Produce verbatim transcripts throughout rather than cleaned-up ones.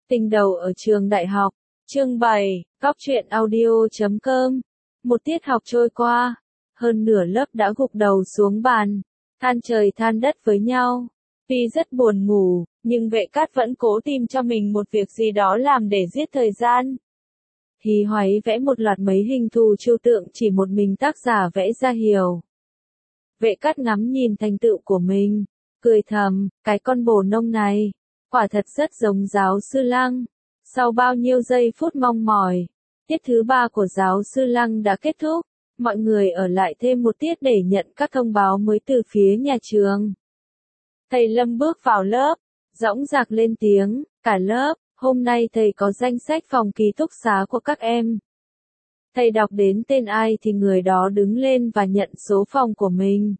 Tình đầu ở trường đại học, chương bảy, góc truyện audio chấm com. Một tiết học trôi qua, hơn nửa lớp đã gục đầu xuống bàn, than trời than đất với nhau. Tuy rất buồn ngủ, nhưng Vệ Cát vẫn cố tìm cho mình một việc gì đó làm để giết thời gian. Hí hoáy vẽ một loạt mấy hình thù trừu tượng chỉ một mình tác giả vẽ ra hiểu. Vệ Cát ngắm nhìn thành tựu của mình, cười thầm, cái con bồ nông này, quả thật rất giống giáo sư Lăng. Sau bao nhiêu giây phút mong mỏi, tiết thứ ba của giáo sư Lăng đã kết thúc, mọi người ở lại thêm một tiết để nhận các thông báo mới từ phía nhà trường. Thầy Lâm bước vào lớp, dõng dạc lên tiếng, cả lớp, hôm nay thầy có danh sách phòng ký túc xá của các em. Thầy đọc đến tên ai thì người đó đứng lên và nhận số phòng của mình.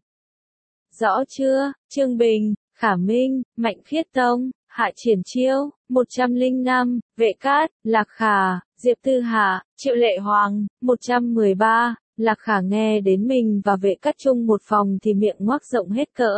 Rõ chưa, Trương Bình, Khả Minh, Mạnh Khiết Tông, Hạ Triển Chiêu, một trăm lẻ năm, Vệ Cát, Lạc Khả, Diệp Tư Hạ, Triệu Lệ Hoàng, một trăm mười ba, Lạc Khả nghe đến mình và Vệ Cát chung một phòng thì miệng ngoác rộng hết cỡ.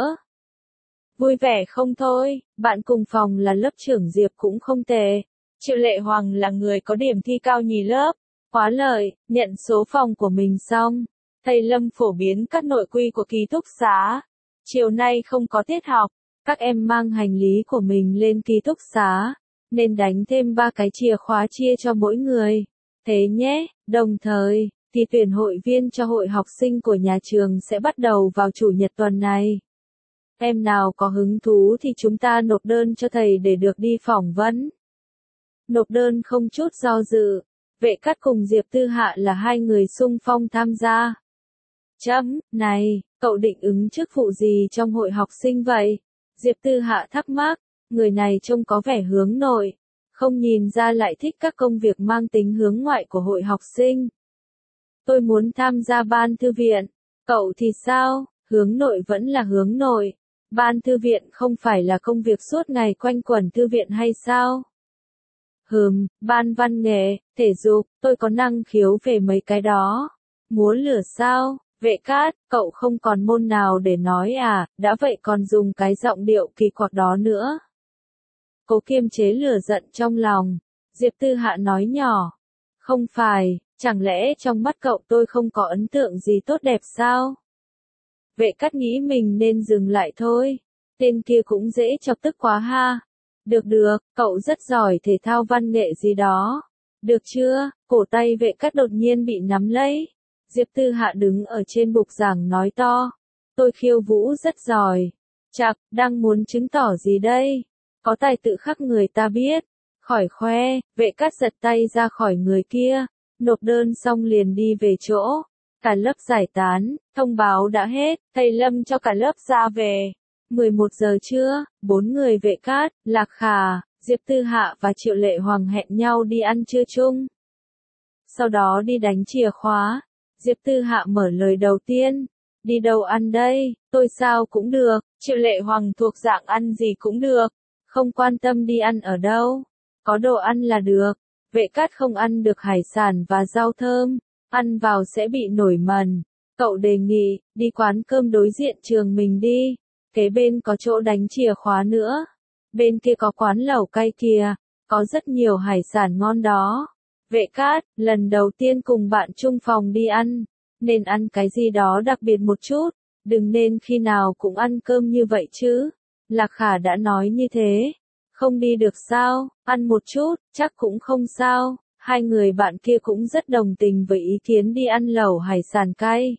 Vui vẻ không thôi, bạn cùng phòng là lớp trưởng Diệp cũng không tệ. Triệu Lệ Hoàng là người có điểm thi cao nhì lớp. Quá lợi, nhận số phòng của mình xong. Thầy Lâm phổ biến các nội quy của ký túc xá. Chiều nay không có tiết học, các em mang hành lý của mình lên ký túc xá, nên đánh thêm ba cái chìa khóa chia cho mỗi người. Thế nhé, đồng thời, thì tuyển hội viên cho hội học sinh của nhà trường sẽ bắt đầu vào chủ nhật tuần này. Em nào có hứng thú thì chúng ta nộp đơn cho thầy để được đi phỏng vấn. Nộp đơn không chút do dự, Vệ Cát cùng Diệp Tư Hạ là hai người xung phong tham gia. Chấm, này, cậu định ứng chức vụ gì trong hội học sinh vậy? Diệp Tư Hạ thắc mắc, người này trông có vẻ hướng nội, không nhìn ra lại thích các công việc mang tính hướng ngoại của hội học sinh. Tôi muốn tham gia ban thư viện, cậu thì sao? Hướng nội vẫn là hướng nội, ban thư viện không phải là công việc suốt ngày quanh quẩn thư viện hay sao? Hừm, ban văn nghệ, thể dục, tôi có năng khiếu về mấy cái đó. Múa lửa sao? Vệ Cát, cậu không còn môn nào để nói à, đã vậy còn dùng cái giọng điệu kỳ quặc đó nữa. Cố kiềm chế lửa giận trong lòng, Diệp Tư Hạ nói nhỏ. Không phải, chẳng lẽ trong mắt cậu tôi không có ấn tượng gì tốt đẹp sao? Vệ Cát nghĩ mình nên dừng lại thôi, tên kia cũng dễ chọc tức quá ha. Được được, cậu rất giỏi thể thao văn nghệ gì đó. Được chưa, cổ tay Vệ Cát đột nhiên bị nắm lấy. Diệp Tư Hạ đứng ở trên bục giảng nói to. Tôi khiêu vũ rất giỏi. Chạc, đang muốn chứng tỏ gì đây? Có tài tự khắc người ta biết. Khỏi khoe, Vệ Cát giật tay ra khỏi người kia. Nộp đơn xong liền đi về chỗ. Cả lớp giải tán, thông báo đã hết, thầy Lâm cho cả lớp ra về. mười một giờ trưa, bốn người Vệ Cát, Lạc Khả, Diệp Tư Hạ và Triệu Lệ Hoàng hẹn nhau đi ăn trưa chung. Sau đó đi đánh chìa khóa. Diệp Tư Hạ mở lời đầu tiên. Đi đâu ăn đây? Tôi sao cũng được. Triệu Lệ Hoàng thuộc dạng ăn gì cũng được. Không quan tâm đi ăn ở đâu. Có đồ ăn là được. Vệ Cát không ăn được hải sản và rau thơm. Ăn vào sẽ bị nổi mẩn. Cậu đề nghị, đi quán cơm đối diện trường mình đi. Kế bên có chỗ đánh chìa khóa nữa. Bên kia có quán lẩu cay kìa. Có rất nhiều hải sản ngon đó. Vệ Cát, lần đầu tiên cùng bạn chung phòng đi ăn, nên ăn cái gì đó đặc biệt một chút, đừng nên khi nào cũng ăn cơm như vậy chứ. Lạc Khả đã nói như thế. Không đi được sao, ăn một chút, chắc cũng không sao. Hai người bạn kia cũng rất đồng tình với ý kiến đi ăn lẩu hải sản cay.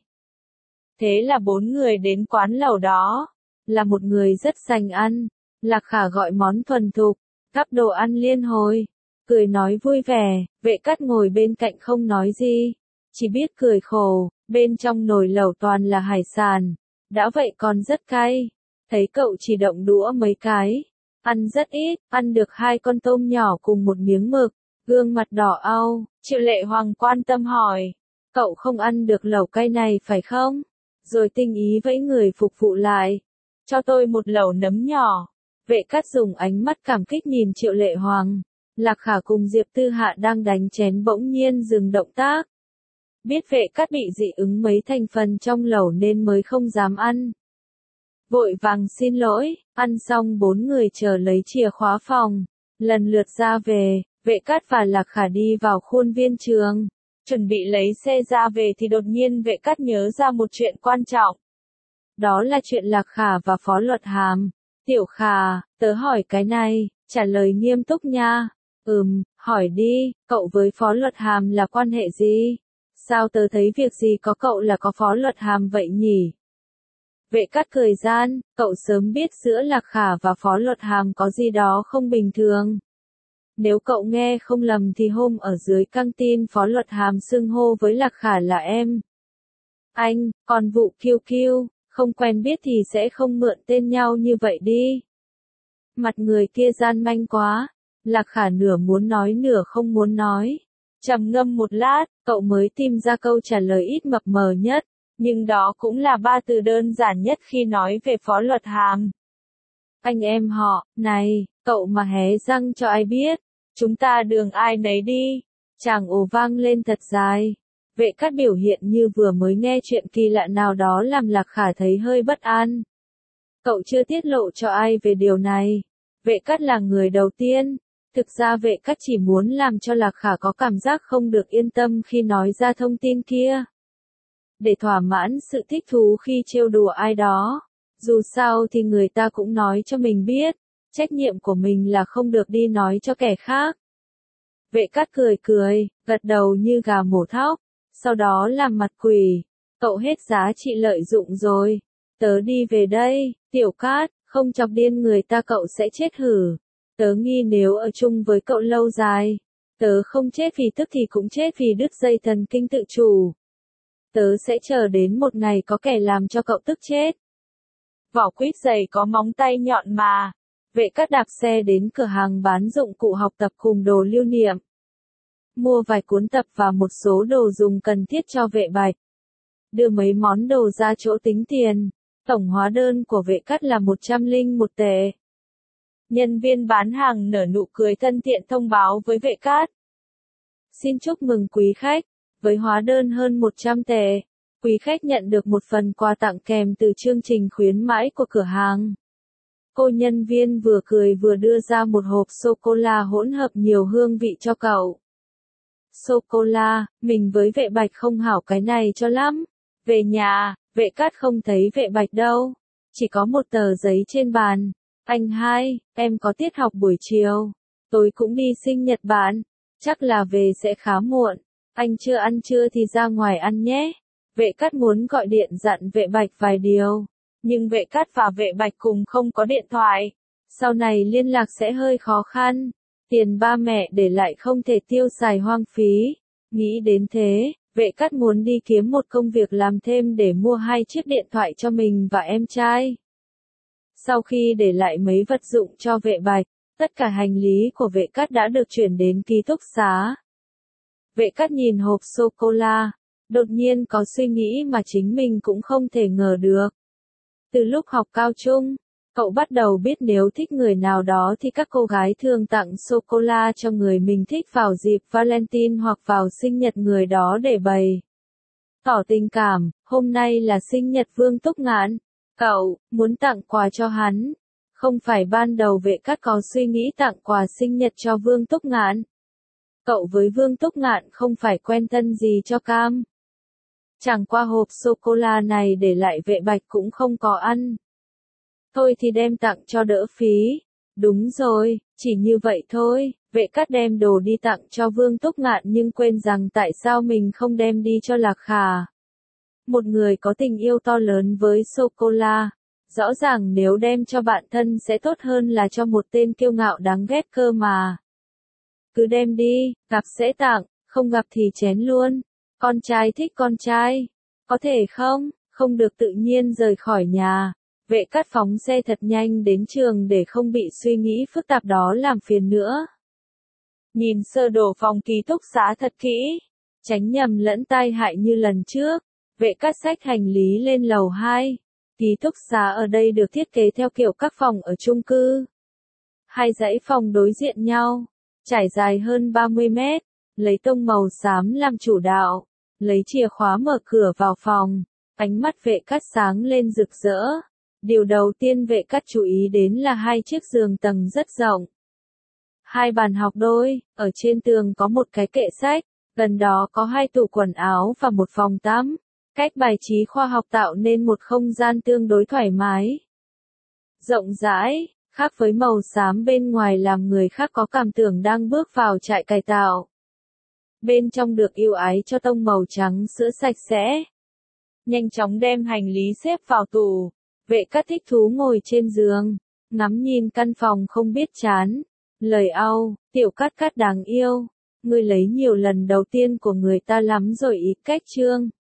Thế là bốn người đến quán lẩu đó. Là một người rất sành ăn. Lạc Khả gọi món thuần thục, gắp đồ ăn liên hồi. Cười nói vui vẻ, Vệ Cát ngồi bên cạnh không nói gì, chỉ biết cười khổ, bên trong nồi lẩu toàn là hải sản, đã vậy còn rất cay, thấy cậu chỉ động đũa mấy cái, ăn rất ít, ăn được hai con tôm nhỏ cùng một miếng mực, gương mặt đỏ au. Triệu Lệ Hoàng quan tâm hỏi, cậu không ăn được lẩu cay này phải không? Rồi tinh ý vẫy người phục vụ lại, cho tôi một lẩu nấm nhỏ. Vệ Cát dùng ánh mắt cảm kích nhìn Triệu Lệ Hoàng. Lạc Khả cùng Diệp Tư Hạ đang đánh chén bỗng nhiên dừng động tác. Biết Vệ Cát bị dị ứng mấy thành phần trong lẩu nên mới không dám ăn. Vội vàng xin lỗi, ăn xong bốn người chờ lấy chìa khóa phòng. lần lượt ra về, Vệ Cát và Lạc Khả đi vào khuôn viên trường. Chuẩn bị lấy xe ra về thì đột nhiên Vệ Cát nhớ ra một chuyện quan trọng. Đó là chuyện Lạc Khả và Phó Luật Hàm. Tiểu Khả, tớ hỏi cái này, trả lời nghiêm túc nha. Ừm, hỏi đi, cậu với Phó Luật Hàm là quan hệ gì? Sao tớ thấy việc gì có cậu là có Phó Luật Hàm vậy nhỉ? Vệ Cát cười gian, cậu sớm biết giữa Lạc Khả và Phó Luật Hàm có gì đó không bình thường. Nếu cậu nghe không lầm thì hôm ở dưới căng tin Phó Luật Hàm xưng hô với Lạc Khả là em. Anh, còn vụ kiêu kiêu, không quen biết thì sẽ không mượn tên nhau như vậy đi. Mặt người kia gian manh quá, Lạc Khả nửa muốn nói nửa không muốn nói. Trầm ngâm một lát, cậu mới tìm ra câu trả lời ít mập mờ nhất, nhưng đó cũng là ba từ đơn giản nhất khi nói về Phó Luật Hàm. Anh em họ, này, cậu mà hé răng cho ai biết, chúng ta đường ai nấy đi. Chàng ồ vang lên thật dài. Vệ Cát biểu hiện như vừa mới nghe chuyện kỳ lạ nào đó làm Lạc Khả thấy hơi bất an. Cậu chưa tiết lộ cho ai về điều này. Vệ Cát là người đầu tiên. Thực ra Vệ Cát chỉ muốn làm cho Lạc Khả có cảm giác không được yên tâm khi nói ra thông tin kia. Để thỏa mãn sự thích thú khi trêu đùa ai đó. Dù sao thì người ta cũng nói cho mình biết. Trách nhiệm của mình là không được đi nói cho kẻ khác. Vệ Cát cười cười, gật đầu như gà mổ thóc. Sau đó làm mặt quỷ. Cậu hết giá trị lợi dụng rồi. Tớ đi về đây, Tiểu Cát, không chọc điên người ta cậu sẽ chết hử. Tớ nghi nếu ở chung với cậu lâu dài, tớ không chết vì tức thì cũng chết vì đứt dây thần kinh tự chủ. Tớ sẽ chờ đến một ngày có kẻ làm cho cậu tức chết. Vỏ quýt dày có móng tay nhọn mà. Vệ Cát đạp xe đến cửa hàng bán dụng cụ học tập cùng đồ lưu niệm. Mua vài cuốn tập và một số đồ dùng cần thiết cho Vệ Bạch. Đưa mấy món đồ ra chỗ tính tiền. Tổng hóa đơn của Vệ Cát là một trăm lẻ một tệ. Nhân viên bán hàng nở nụ cười thân thiện thông báo với Vệ Cát. Xin chúc mừng quý khách, với hóa đơn hơn một trăm tệ, quý khách nhận được một phần quà tặng kèm từ chương trình khuyến mãi của cửa hàng. Cô nhân viên vừa cười vừa đưa ra một hộp sô-cô-la hỗn hợp nhiều hương vị cho cậu. Sô-cô-la, mình với Vệ Bạch không hảo cái này cho lắm. Về nhà, Vệ Cát không thấy Vệ Bạch đâu. Chỉ có một tờ giấy trên bàn. Anh hai, em có tiết học buổi chiều. Tối cũng đi sinh nhật bạn. Chắc là về sẽ khá muộn. Anh chưa ăn trưa thì ra ngoài ăn nhé. Vệ Cát muốn gọi điện dặn Vệ Bạch vài điều. Nhưng Vệ Cát và Vệ Bạch cùng không có điện thoại. Sau này liên lạc sẽ hơi khó khăn. Tiền ba mẹ để lại không thể tiêu xài hoang phí. Nghĩ đến thế, Vệ Cát muốn đi kiếm một công việc làm thêm để mua hai chiếc điện thoại cho mình và em trai. Sau khi để lại mấy vật dụng cho Vệ Bạch, tất cả hành lý của Vệ Cát đã được chuyển đến ký túc xá. Vệ Cát nhìn hộp sô-cô-la, đột nhiên có suy nghĩ mà chính mình cũng không thể ngờ được. Từ lúc học cao trung, cậu bắt đầu biết nếu thích người nào đó thì các cô gái thường tặng sô-cô-la cho người mình thích vào dịp Valentine hoặc vào sinh nhật người đó để bày tỏ tình cảm. Hôm nay là sinh nhật Vương Túc Ngạn. Cậu muốn tặng quà cho hắn. Không phải ban đầu Vệ Cát có suy nghĩ tặng quà sinh nhật cho Vương Túc Ngạn. Cậu với Vương Túc Ngạn không phải quen thân gì cho cam. Chẳng qua hộp sô-cô-la này để lại Vệ Bạch cũng không có ăn. Thôi thì đem tặng cho đỡ phí. Đúng rồi, chỉ như vậy thôi. Vệ Cát đem đồ đi tặng cho Vương Túc Ngạn nhưng quên rằng tại sao mình không đem đi cho Lạc Khả. Một người có tình yêu to lớn với sô-cô-la. Rõ ràng nếu đem cho bạn thân sẽ tốt hơn là cho một tên kiêu ngạo đáng ghét cơ mà. Cứ đem đi, gặp sẽ tặng, không gặp thì chén luôn. Con trai thích con trai. Có thể không? Không được tự nhiên rời khỏi nhà. Vệ Cát phóng xe thật nhanh đến trường để không bị suy nghĩ phức tạp đó làm phiền nữa. Nhìn sơ đồ phòng ký túc xá thật kỹ. Tránh nhầm lẫn tai hại như lần trước. Vệ Cát xách hành lý lên lầu hai. Ký túc xá ở đây được thiết kế theo kiểu các phòng ở chung cư. Hai dãy phòng đối diện nhau. Trải dài hơn ba mươi mét. Lấy tông màu xám làm chủ đạo. Lấy chìa khóa mở cửa vào phòng. Ánh mắt Vệ Cát sáng lên rực rỡ. Điều đầu tiên Vệ Cát chú ý đến là hai chiếc giường tầng rất rộng. hai bàn học đôi, ở trên tường có một cái kệ sách, gần đó có hai tủ quần áo và một phòng tắm. Cách bài trí khoa học tạo nên một không gian tương đối thoải mái, rộng rãi, khác với màu xám bên ngoài làm người khác có cảm tưởng đang bước vào trại cải tạo. Bên trong được ưu ái cho tông màu trắng sữa sạch sẽ. Nhanh chóng đem hành lý xếp vào tủ. Vệ Cát thích thú ngồi trên giường, ngắm nhìn căn phòng không biết chán. Lời au, Tiểu Cát Cát đáng yêu, ngươi lấy nhiều lần đầu tiên của người ta lắm rồi ý cách chương.